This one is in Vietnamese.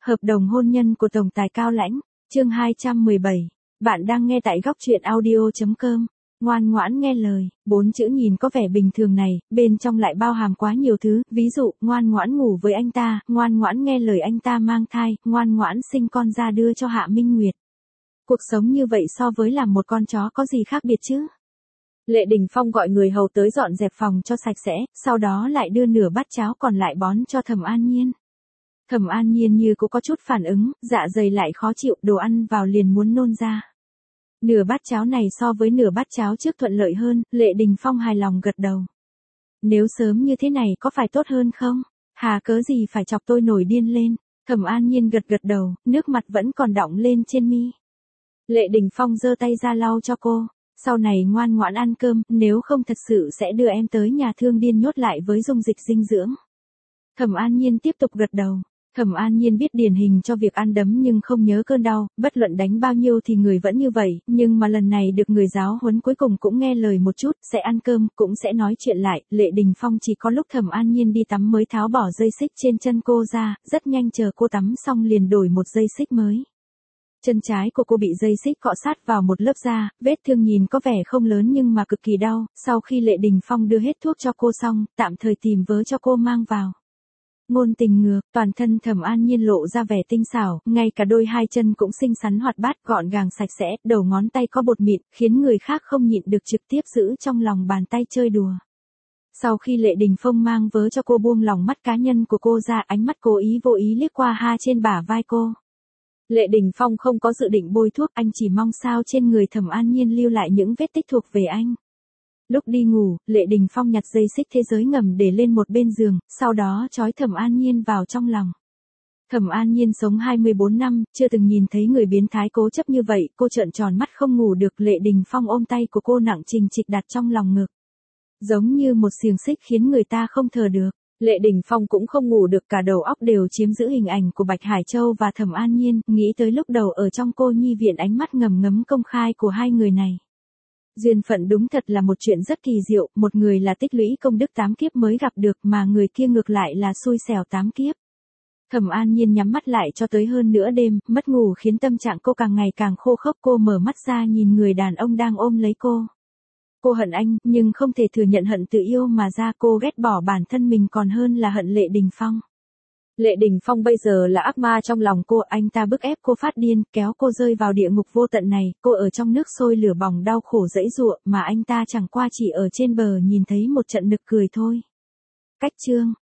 Hợp đồng hôn nhân của tổng tài Cao Lãnh, chương 217. Bạn đang nghe tại góc truyện audio.com. Ngoan ngoãn nghe lời, 4 chữ nhìn có vẻ bình thường này, bên trong lại bao hàm quá nhiều thứ, ví dụ, ngoan ngoãn ngủ với anh ta, ngoan ngoãn nghe lời anh ta mang thai, ngoan ngoãn sinh con ra đưa cho Hạ Minh Nguyệt. Cuộc sống như vậy so với làm một con chó có gì khác biệt chứ? Lệ Đình Phong gọi người hầu tới dọn dẹp phòng cho sạch sẽ, sau đó lại đưa nửa bát cháo còn lại bón cho Thẩm An Nhiên. Thẩm An Nhiên như cũng có chút phản ứng, dạ dày lại khó chịu, đồ ăn vào liền muốn nôn ra. Nửa bát cháo này so với nửa bát cháo trước thuận lợi hơn, Lệ Đình Phong hài lòng gật đầu. Nếu sớm như thế này có phải tốt hơn không? Hà cớ gì phải chọc tôi nổi điên lên? Thẩm An Nhiên gật gật đầu, nước mặt vẫn còn đọng lên trên mi. Lệ Đình Phong giơ tay ra lau cho cô. Sau này ngoan ngoãn ăn cơm, nếu không thật sự sẽ đưa em tới nhà thương điên nhốt lại với dung dịch dinh dưỡng. Thẩm An Nhiên tiếp tục gật đầu. Thẩm An Nhiên biết điển hình cho việc ăn đấm nhưng không nhớ cơn đau, bất luận đánh bao nhiêu thì người vẫn như vậy, nhưng mà lần này được người giáo huấn cuối cùng cũng nghe lời một chút, sẽ ăn cơm, cũng sẽ nói chuyện lại. Lệ Đình Phong chỉ có lúc Thẩm An Nhiên đi tắm mới tháo bỏ dây xích trên chân cô ra, rất nhanh chờ cô tắm xong liền đổi một dây xích mới. Chân trái của cô bị dây xích cọ sát vào một lớp da, vết thương nhìn có vẻ không lớn nhưng mà cực kỳ đau, sau khi Lệ Đình Phong đưa hết thuốc cho cô xong, tạm thời tìm vớ cho cô mang vào. Ngôn tình ngược, toàn thân Thẩm An Nhiên lộ ra vẻ tinh xảo, ngay cả đôi hai chân cũng xinh xắn hoạt bát, gọn gàng sạch sẽ, đầu ngón tay có bột mịn, khiến người khác không nhịn được trực tiếp giữ trong lòng bàn tay chơi đùa. Sau khi Lệ Đình Phong mang vớ cho cô buông lòng mắt cá nhân của cô ra, ánh mắt cố ý vô ý liếc qua ha trên bả vai cô. Lệ Đình Phong không có dự định bôi thuốc, anh chỉ mong sao trên người Thẩm An Nhiên lưu lại những vết tích thuộc về anh. Lúc đi ngủ, Lệ Đình Phong nhặt dây xích thế giới ngầm để lên một bên giường, sau đó trói Thẩm An Nhiên vào trong lòng. Thẩm An Nhiên sống 24 năm, chưa từng nhìn thấy người biến thái cố chấp như vậy, cô trợn tròn mắt không ngủ được. Lệ Đình Phong ôm tay của cô nặng trịch trịch đặt trong lòng ngực. Giống như một xiềng xích khiến người ta không thở được. Lệ Đình Phong cũng không ngủ được, cả đầu óc đều chiếm giữ hình ảnh của Bạch Hải Châu và Thẩm An Nhiên, nghĩ tới lúc đầu ở trong cô nhi viện ánh mắt ngầm ngấm công khai của hai người này. Duyên phận đúng thật là một chuyện rất kỳ diệu, một người là tích lũy công đức 8 kiếp mới gặp được mà người kia ngược lại là xui xẻo 8 kiếp. Thẩm An Nhiên nhắm mắt lại cho tới hơn nửa đêm, mất ngủ khiến tâm trạng cô càng ngày càng khô khốc. Cô mở mắt ra nhìn người đàn ông đang ôm lấy cô. Cô hận anh, nhưng không thể thừa nhận hận từ yêu mà ra. Cô ghét bỏ bản thân mình còn hơn là hận Lệ Đình Phong. Lệ Đình Phong bây giờ là ác ma trong lòng cô, anh ta bức ép cô phát điên, kéo cô rơi vào địa ngục vô tận này, cô ở trong nước sôi lửa bỏng đau khổ giãy giụa, mà anh ta chẳng qua chỉ ở trên bờ nhìn thấy một trận nực cười thôi. Cách chương